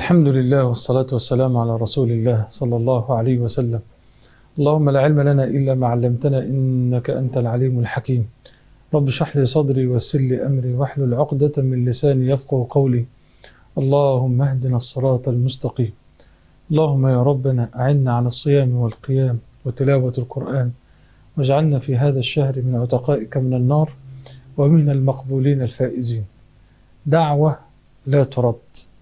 الحمد لله والصلاة والسلام على رسول الله صلى الله عليه وسلم. اللهم لا علم لنا إلا ما علمتنا إنك أنت العليم الحكيم. رب اشرح لي صدري ويسر لي أمري واحلل عقدة من لساني يفقهوا قولي. اللهم اهدنا الصراط المستقيم. اللهم يا ربنا أعنا على الصيام والقيام وتلاوة القرآن، واجعلنا في هذا الشهر من عتقائك من النار ومن المقبولين الفائزين. دعوة لا ترد.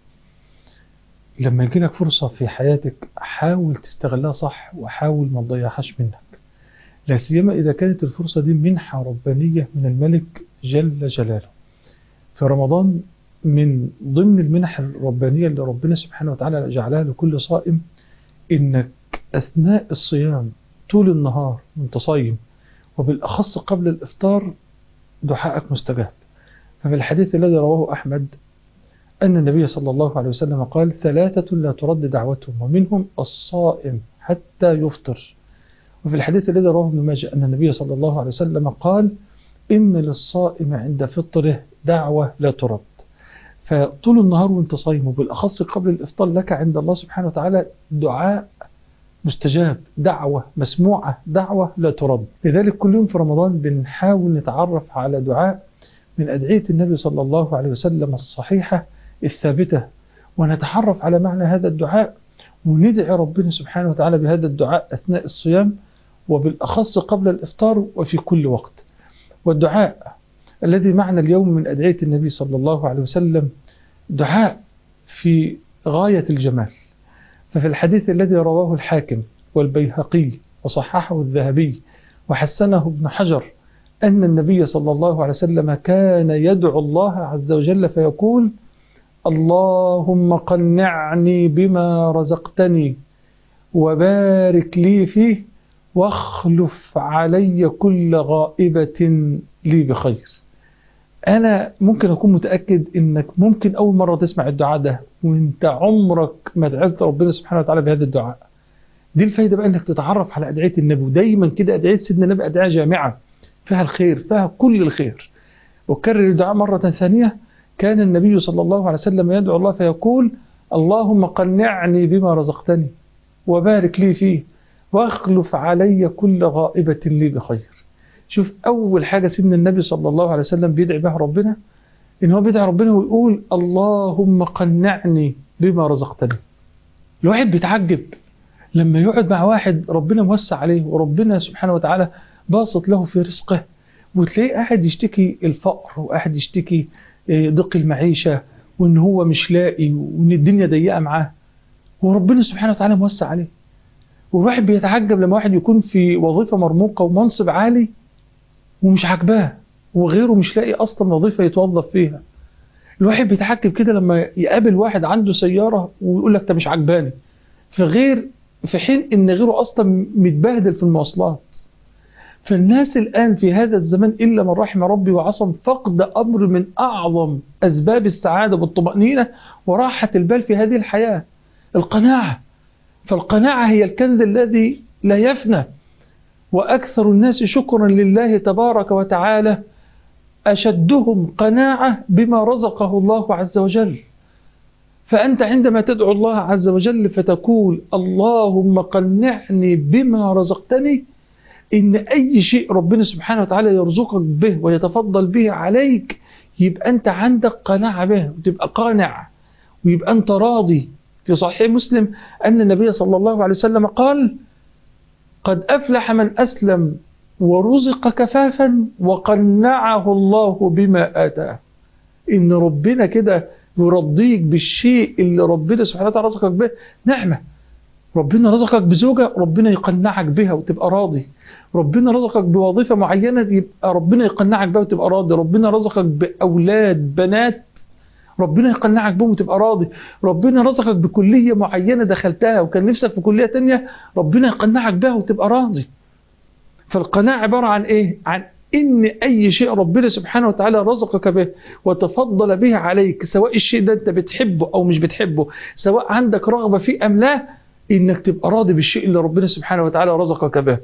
لما يجي لك فرصة في حياتك حاول تستغلها صح، وحاول ما تضيعهاش منك، لا سيما إذا كانت الفرصة دي منحة ربانية من الملك جل جلاله. في رمضان من ضمن المنح الربانية اللي ربنا سبحانه وتعالى جعلها لكل صائم إنك أثناء الصيام طول النهار وانت صايم، وبالأخص قبل الإفطار، دعائك مستجاب. ففي الحديث الذي رواه أحمد أن النبي صلى الله عليه وسلم قال: 3 لا ترد دعوتهم، ومنهم الصائم حتى يفطر. وفي الحديث الذي رواه ابن ماجه أن النبي صلى الله عليه وسلم قال: إن للصائم عند فطره دعوة لا ترد. فطول النهار وانت صايم، وبالأخص قبل الإفطار، لك عند الله سبحانه وتعالى دعاء مستجاب، دعوة مسموعة، دعوة لا ترد. لذلك كل يوم في رمضان بنحاول نتعرف على دعاء من أدعية النبي صلى الله عليه وسلم الصحيحة الثابتة، ونتعرف على معنى هذا الدعاء، وندعي ربنا سبحانه وتعالى بهذا الدعاء أثناء الصيام، وبالأخص قبل الإفطار وفي كل وقت. والدعاء الذي معنا اليوم من أدعية النبي صلى الله عليه وسلم دعاء في غاية الجمال. ففي الحديث الذي رواه الحاكم والبيهقي وصححه الذهبي وحسنه ابن حجر أن النبي صلى الله عليه وسلم كان يدعو الله عز وجل فيقول: اللهم قنعني بما رزقتني وبارك لي فيه واخلف علي كل غائبة لي بخير. أنا ممكن أكون متأكد إنك ممكن أول مرة تسمع الدعاء ده وإنت عمرك ما دعيت ربنا سبحانه وتعالى بهذا الدعاء. دي الفايدة بقى، إنك تتعرف على أدعية النبي. ودايما كده أدعية سيدنا النبي أدعية جامعة فيها الخير، فيها كل الخير. وكرر الدعاء مرة ثانية: كان النبي صلى الله عليه وسلم يدعو الله فيقول: اللهم قنعني بما رزقتني وبارك لي فيه واخلف علي كل غائبة لي بخير. شوف، أول حاجة سيدنا النبي صلى الله عليه وسلم بيدعي بها ربنا، إن هو بيدعي ربنا ويقول: اللهم قنعني بما رزقتني. الواحد بيتعجب لما يقعد مع واحد ربنا موسع عليه وربنا سبحانه وتعالى باسط له في رزقه، وتلاقيه قاعد يشتكي الفقر، وقاعد يشتكي ضيق المعيشة، وإن هو مش لاقي، وإن الدنيا ضيقة معاه، وربنا سبحانه وتعالى موسع عليه. والواحد بيتعجب لما واحد يكون في وظيفة مرموقة ومنصب عالي ومش عاجباه، وغيره مش لاقي أصلا وظيفة يتوظف فيها. الواحد بيتعجب كده لما يقابل واحد عنده سيارة ويقول لك ده مش عجباني، في حين إن غيره أصلا متبهدل في المواصلات. فالناس الآن في هذا الزمان إلا من رحم ربي وعصم، فقد أمر من أعظم أسباب السعادة والطمأنينة وراحة البال في هذه الحياة، القناعة. فالقناعة هي الكنز الذي لا يفنى. وأكثر الناس شكرا لله تبارك وتعالى أشدهم قناعة بما رزقه الله عز وجل. فأنت عندما تدعو الله عز وجل فتقول: اللهم قنعني بما رزقتني، إن أي شيء ربنا سبحانه وتعالى يرزقك به ويتفضل به عليك يبقى أنت عندك قناعة به، وتبقى قانع، ويبقى أنت راضي. في صحيح مسلم أن النبي صلى الله عليه وسلم قال: قد أفلح من أسلم ورزق كفافا وقنعه الله بما آتاه. إن ربنا كده يرضيك بالشيء اللي ربنا سبحانه وتعالى رزقك به. نعمة، ربنا رزقك بزوجة، ربنا يقنعك بها وتبقى راضي. ربنا رزقك بوظيفة معينة، يبقى ربنا يقنعك بها وتبقى راضي. ربنا رزقك بأولاد بنات، ربنا يقنعك بهم وتبقى راضي. ربنا رزقك بكلية معينة دخلتها وكان نفسك في كلية تانية، ربنا يقنعك بها وتبقى راضي. فالقناعة عبارة عن إيه؟ عن إن أي شيء ربنا سبحانه وتعالى رزقك به وتفضل به عليك، سواء الشيء ده أنت بتحبه أو مش بتحبه، سواء عندك رغبة فيه أم لا، إنك تبقى راضي بالشيء اللي ربنا سبحانه وتعالى رزقك به.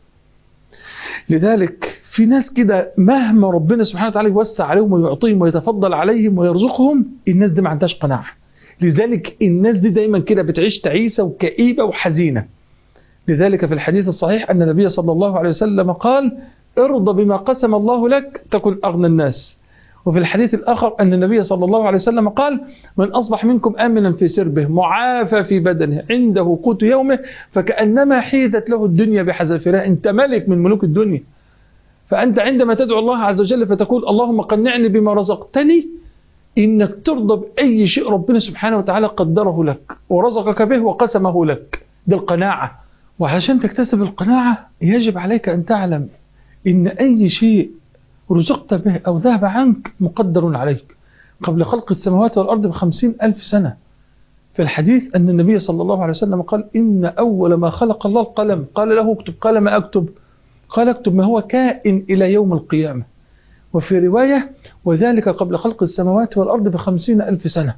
لذلك في ناس كده مهما ربنا سبحانه وتعالى يوسع عليهم ويعطيهم ويتفضل عليهم ويرزقهم، الناس دي ما عندهاش قناعة. لذلك الناس دي دايما كده بتعيش تعيسة وكئيبة وحزينة. لذلك في الحديث الصحيح أن النبي صلى الله عليه وسلم قال: ارضى بما قسم الله لك تكن أغنى الناس. وفي الحديث الآخر أن النبي صلى الله عليه وسلم قال: من أصبح منكم آمنا في سربه معافى في بدنه عنده قوت يومه فكأنما حيزت له الدنيا بحذافيرها. أنت ملك من ملوك الدنيا، فأنت عندما تدعو الله عز وجل فتقول: اللهم قنعني بما رزقتني، إنك ترضى بأي شيء ربنا سبحانه وتعالى قدره لك ورزقك به وقسمه لك. دي القناعة. وعشان تكتسب القناعة يجب عليك أن تعلم إن أي شيء رزقت به أو ذهب عنك مقدر عليك قبل خلق السماوات والأرض ب50,000 سنة. في الحديث أن النبي صلى الله عليه وسلم قال: إن أول ما خلق الله القلم، قال له اكتب، قال ما أكتب؟ قال اكتب ما هو كائن إلى يوم القيامة. وفي رواية: وذلك قبل خلق السماوات والأرض ب50,000 سنة.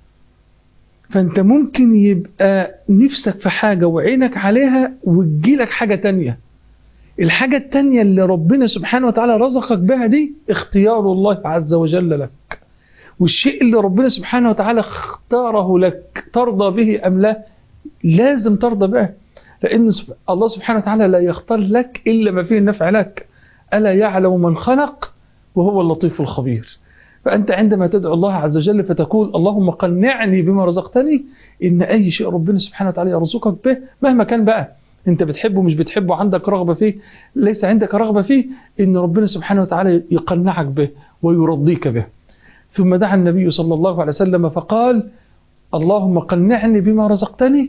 فأنت ممكن يبقى نفسك في حاجة وعينك عليها وتجيلك حاجة تانية. الحاجة التانية اللي ربنا سبحانه وتعالى رزقك بها دي اختيار الله عز وجل لك. والشيء اللي ربنا سبحانه وتعالى اختاره لك ترضى به أم لا؟ لازم ترضى به، لأن الله سبحانه وتعالى لا يختار لك إلا ما فيه النفع لك. ألا يعلم من خلق وهو اللطيف الخبير. فأنت عندما تدعو الله عز وجل فتقول: اللهم قنعني بما رزقتني، إن أي شيء ربنا سبحانه وتعالى يرزقك به مهما كان بقى، أنت بتحبه مش بتحبه، عندك رغبة فيه ليس عندك رغبة فيه، إن ربنا سبحانه وتعالى يقنعك به ويرضيك به. ثم دعا النبي صلى الله عليه وسلم فقال: اللهم قنعني بما رزقتني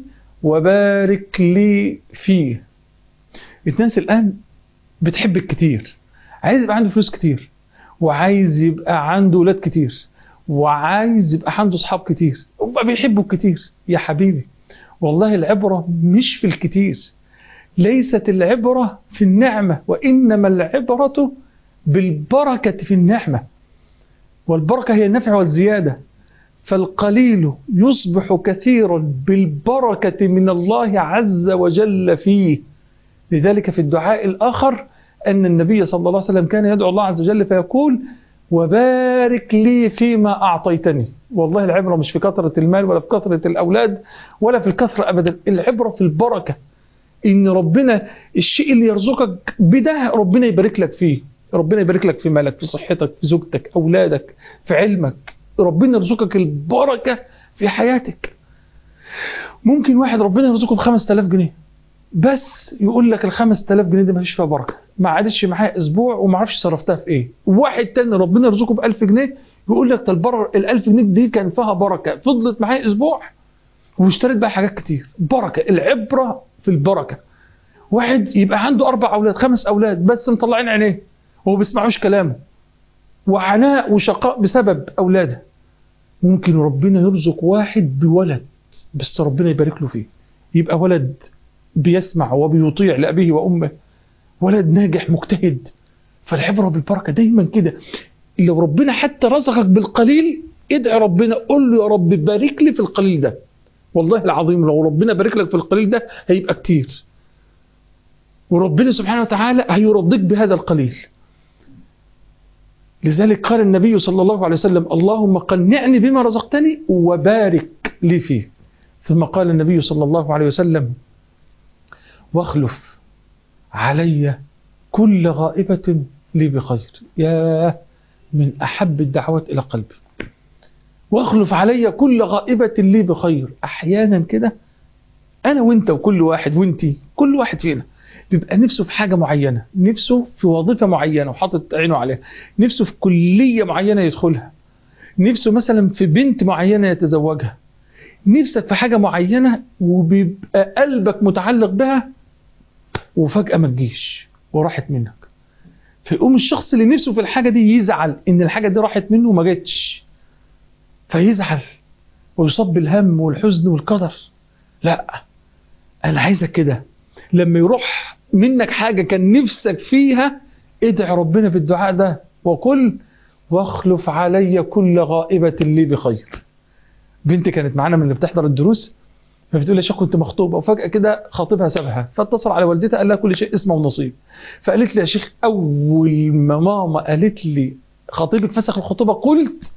وبارك لي فيه. الناس الآن بتحب الكتير، عايز يبقى عنده فلوس كتير، وعايز يبقى عنده ولاد كتير، وعايز يبقى عنده صحاب كتير، وبقى بيحبوا الكتير. يا حبيبي والله العبرة مش في الكتير، ليست العبرة في النعمة، وإنما العبرة بالبركة في النعمة، والبركة هي النفع والزيادة. فالقليل يصبح كثيرا بالبركة من الله عز وجل فيه. لذلك في الدعاء الآخر أن النبي صلى الله عليه وسلم كان يدعو الله عز وجل فيقول: وبارك لي فيما أعطيتني. والله العبرة مش في كثرة المال ولا في كثرة الأولاد ولا في الكثرة أبدا، العبرة في البركة. إن ربنا الشيء اللي يرزقك بده ربنا يبارك لك فيه، ربنا يبارك لك في مالك، في صحتك، في زوجتك، أولادك، في علمك. ربنا يرزقك البركة في حياتك. ممكن واحد ربنا يرزقه ب5000 جنيه بس يقول لك ال5000 جنيه دي ما فيش فيها بركة، ما عادش معايا أسبوع وما عرفش صرفتها في إيه. واحد تاني ربنا يرزقه ب1000 جنيه يقول لك ال1000 جنيه دي كان فيها بركة، فضلت معايا أسبوع واشتريت بقى حاجات كتير. بركة، العبرة في البركة. واحد يبقى عنده 4 أولاد 5 أولاد بس مطلعين عينيه وما بيسمعوش كلامه، وعناء وشقاء بسبب أولاده. ممكن ربنا يرزق واحد بولد بس ربنا يبارك له فيه، يبقى ولد بيسمع وبيطيع لأبيه وأمه، ولد ناجح مجتهد. فالعبرة بالبركة دايما كده. لو ربنا حتى رزقك بالقليل ادعي ربنا، قل له: يا رب بارك لي في القليل ده. والله العظيم لو ربنا بارك لك في القليل ده هيبقى كتير، وربنا سبحانه وتعالى هيرضيك بهذا القليل. لذلك قال النبي صلى الله عليه وسلم: اللهم قنعني بما رزقتني وبارك لي فيه. ثم قال النبي صلى الله عليه وسلم: واخلف علي كل غائبة لي بخير. يا من أحب الدعوات إلى قلبي. واخلف علي كل غائبة لي بخير. أحيانا كده أنا وإنت وكل واحد وإنتي كل واحد فينا بيبقى نفسه في حاجة معينة، نفسه في وظيفة معينة وحاطط عينه عليها، نفسه في كلية معينة يدخلها، نفسه مثلا في بنت معينة يتزوجها، نفسك في حاجة معينة وبيبقى قلبك متعلق بها وفجأة ما تجيش وراحت منك. فيقوم الشخص اللي نفسه في الحاجة دي يزعل إن الحاجة دي راحت منه وما جتش، فيزعل ويصاب بالهم والحزن والقدر. لا، أنا عايزك كده لما يروح منك حاجة كان نفسك فيها ادعي ربنا في الدعاء ده وقل: واخلف علي كل غائبة لي بخير. بنتي كانت معانا من اللي بتحضر الدروس، فبتقول لي: يا شيخ كنت مخطوبة وفجأة كده خاطبها سابها، فاتصل على والدتها قال لها: كل شيء اسمه ونصيب. فقالت لي: يا شيخ أول ما ماما قالت لي خطيبك فسخ الخطوبة قلت: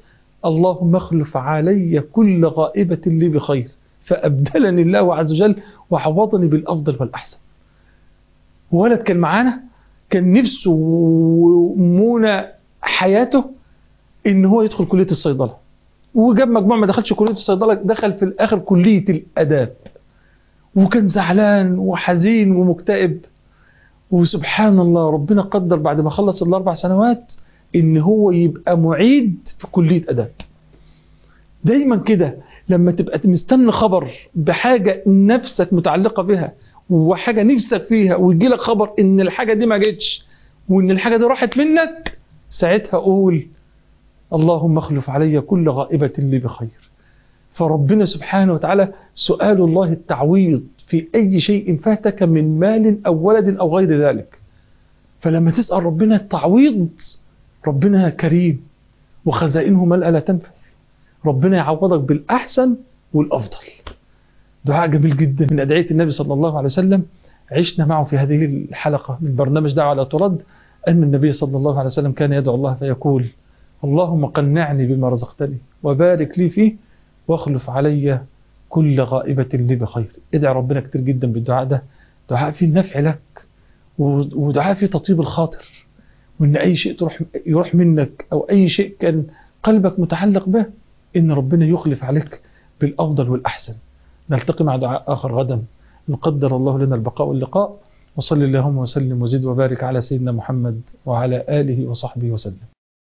اللهم اخلف علي كل غائبة لي بخير، فأبدلني الله عز وجل وعوضني بالأفضل والأحسن. ولد كان معانا كان نفسه ومنى حياته إن هو يدخل كلية الصيدلة، وجاب مجموع ما دخلش كلية الصيدلة، دخل في الآخر كلية الأداب، وكان زعلان وحزين ومكتئب. وسبحان الله ربنا قدر بعد ما خلص ال4 سنوات إن هو يبقى معيد في كلية أداب. دايما كده لما تبقى مستني خبر بحاجة نفسك متعلقة بها وحاجة نفسك فيها، ويجي لك خبر إن الحاجة دي ما جتش وإن الحاجة دي راحت منك، ساعتها قول اللهم اخلف علي كل غائبة لي بخير. فربنا سبحانه وتعالى سؤال الله التعويض في أي شيء فاتك من مال أو ولد أو غير ذلك. فلما تسأل ربنا التعويض، ربنا كريم وخزائنه ملأ لا تنفذ، ربنا يعوضك بالأحسن والأفضل. دعاء جميل جدا من أدعية النبي صلى الله عليه وسلم، عشنا معه في هذه الحلقة من برنامج دعوة لا ترد، أن النبي صلى الله عليه وسلم كان يدعو الله فيقول اللهم قنعني بما رزقتني وبارك لي فيه واخلف علي كل غائبة لي بخير. ادعي ربنا كتير جدا بالدعاء ده، دعاء فيه النفع لك ودعاء فيه تطيب الخاطر، وإن أي شيء يروح منك أو أي شيء كان قلبك متعلق به إن ربنا يخلف عليك بالأفضل والأحسن. نلتقي مع دعاء آخر غدا إن قدر الله لنا البقاء واللقاء، وصلي اللهم وسلم وزد وبارك على سيدنا محمد وعلى آله وصحبه وسلم.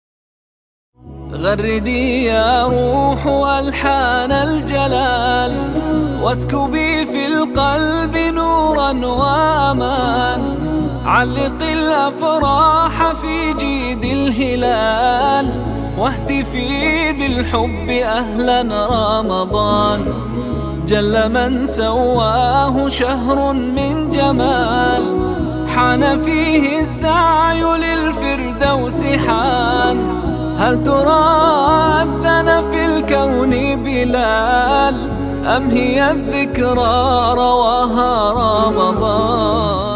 غردي يا روح ألحان الجلال، واسكبي في القلب نورا وأمان، علق الأفراح في جيد الهلال، واهتفي بالحب أهلا رمضان. جل من سواه شهر من جمال، حان فيه السعي للفردوس حان. هل ترى أذن في الكون بلال، أم هي الذكرى رواها رمضان؟